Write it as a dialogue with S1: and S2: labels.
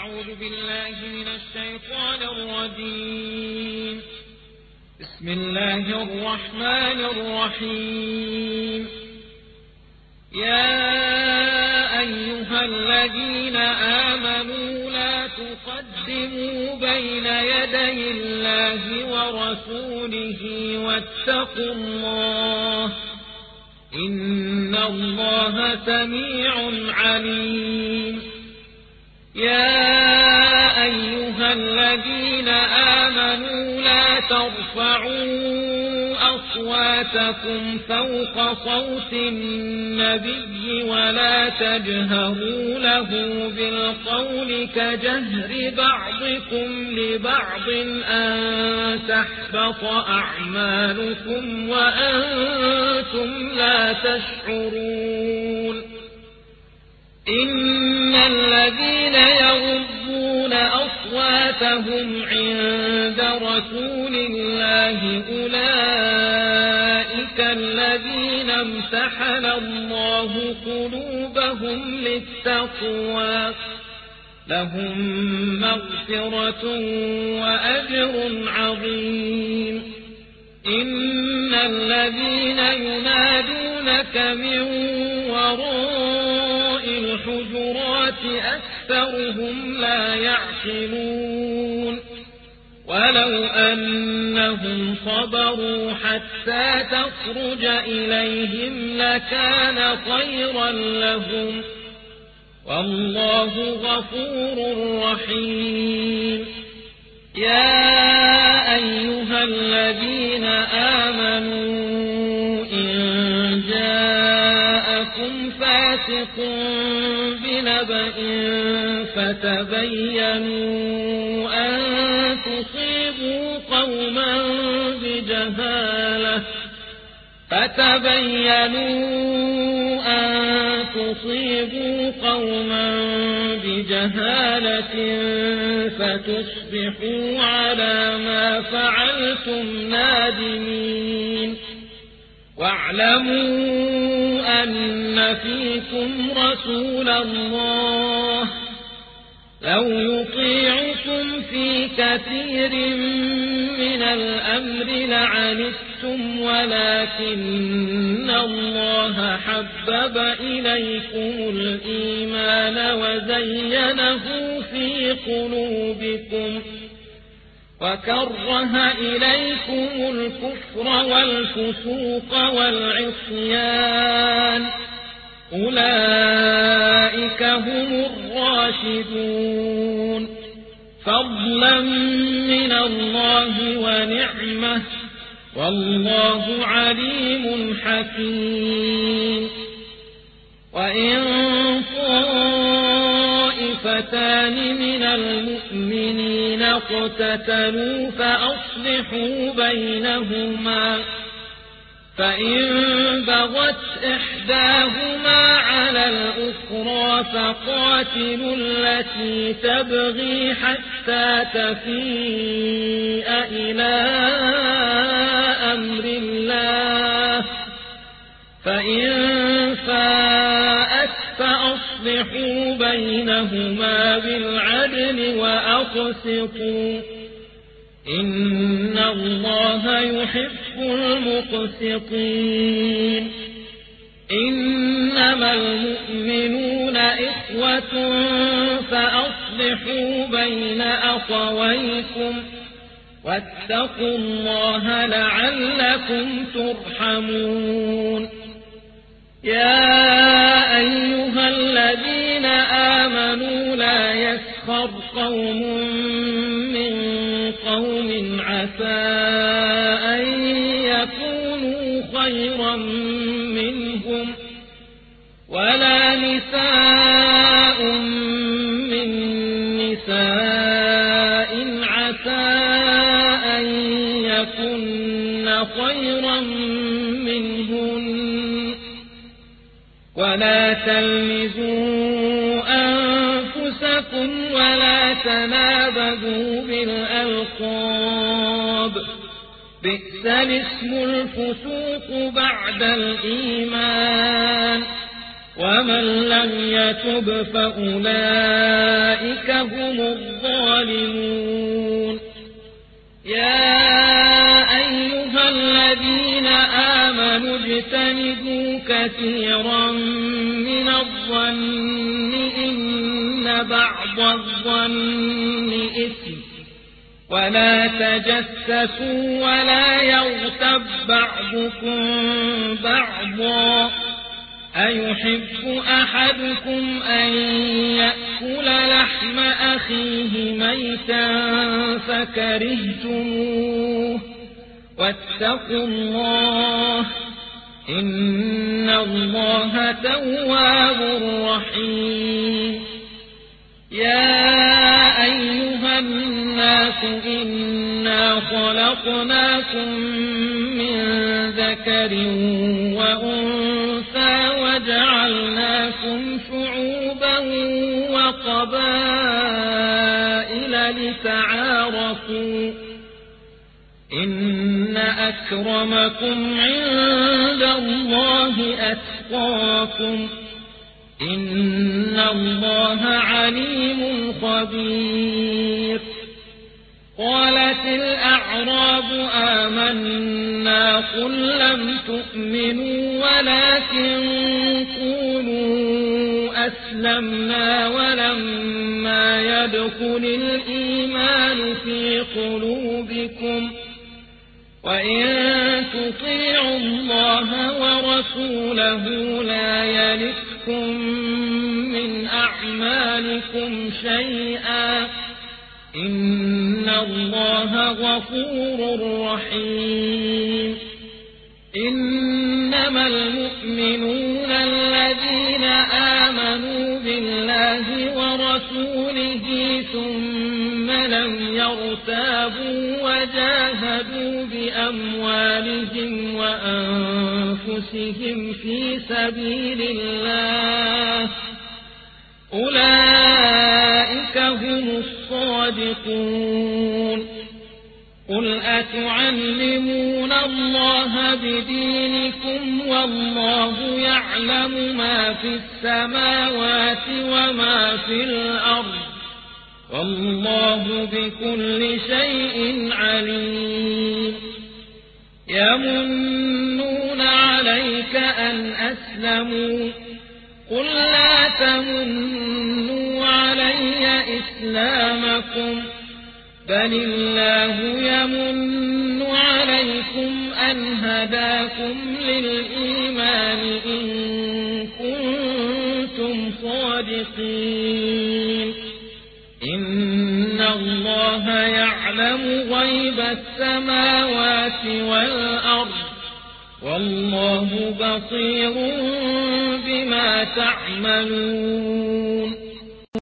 S1: أعوذ بالله من الشيطان الرجيم. بسم الله الرحمن الرحيم. يا أيها الذين آمنوا لا تقدموا بين يدي الله ورسوله واتقوا الله إن الله سميع عليم. يا أيها الذين آمنوا لا ترفعوا أصواتكم فوق صوت النبي ولا تجهروا له بالقول كجهر بعضكم لبعض أن تحبط أعمالكم وأنتم لا تشعرون. إن الذين يغضون أصواتهم عند رسول الله أولئك الذين امتحن الله قلوبهم للتقوى لهم مغفرة وأجر عظيم. إن الذين ينادونك من وراء الحجرات أكثرهم لا يعقلون. ولو أنهم صبروا حتى تخرج إليهم لكان خيرا لهم والله غفور رحيم. يا أيها الذين آمنوا إن جاءكم فاسق بنبأ فتبينوا أن تصيبوا قوما بجهالة فتصبحوا على ما فعلتم نادمين. واعلموا أن فيكم رسول الله لو يطيعكم في كثير من الأمر لعنتم ولكن الله حبب إليكم الإيمان وزينه في قلوبكم وكره إليكم الكفر والفسوق والعصيان أولئك هم الراشدون فضلا من الله ونعمة والله عليم حكيم. وإن طائفتان من المؤمنين اقتتلوا فأصلحوا بينهما فإن بغت إحداهما على الأخرى فقاتلوا التي تبغي حتى تفيء إلى أمر الله فإن فاءت فأصلحوا بينهما بالعدل وأقسطوا إن الله يحب المقسطين. إنما المؤمنون إخوة فأصلحوا بين أخويكم واتقوا الله لعلكم ترحمون. يا أيها الذين آمنوا لا يسخر قوم من قوم عسى أن يكونوا خيرا منهم ولا نساء من نساء عسى أن يكن خيرا منهن ولا تلمزوا أنفسكم ولا تنابذوا بالألقاب بئس الاسم الفسوق بعد الإيمان ومن لم يتب فأولئك هم الظالمون. يا أيها الذين آمنوا اجتنبوا كثيرا من الظن إن بعض الظن إثم ولا تجسسوا ولا يغتب بعضكم بعضا أيحب أحدكم أن يأكل لحم أخيه ميتا فكرهتموه واتقوا الله إن الله تواب رحيم. يا أيها الناس إنا خلقناكم من ذكر وأنثى وجعلناكم شعوبا وقبائل لتعارفوا إن أكرمكم عند الله أتقاكم إن الله عليم خبير. قالت الأعراب آمنا قل لم تؤمنوا ولكن قولوا أسلمنا ولما يدخل الإيمان في قلوبكم وإن تطيعوا الله ورسوله لا يلتكم من أعمالكم شيئا إن الله غفور رحيم. إنما المؤمنون الذين آمنوا بالله ورسوله ثم لم يرتابوا وجاهدوا بأموالهم وأنفسهم في سبيل الله أولئك هم الصادقون. قل أتعلمون الله بدينكم والله يعلم ما في السماوات وما في الأرض والله بكل شيء عليم. يمنون عليك أن أسلموا قل لا تمنوا علي إسلامكم بل الله يمن عليكم أن هداكم للإيمان إن كنتم صادقين. إن الله يعلم غيب السماوات والأرض والله بصير بما تعملون.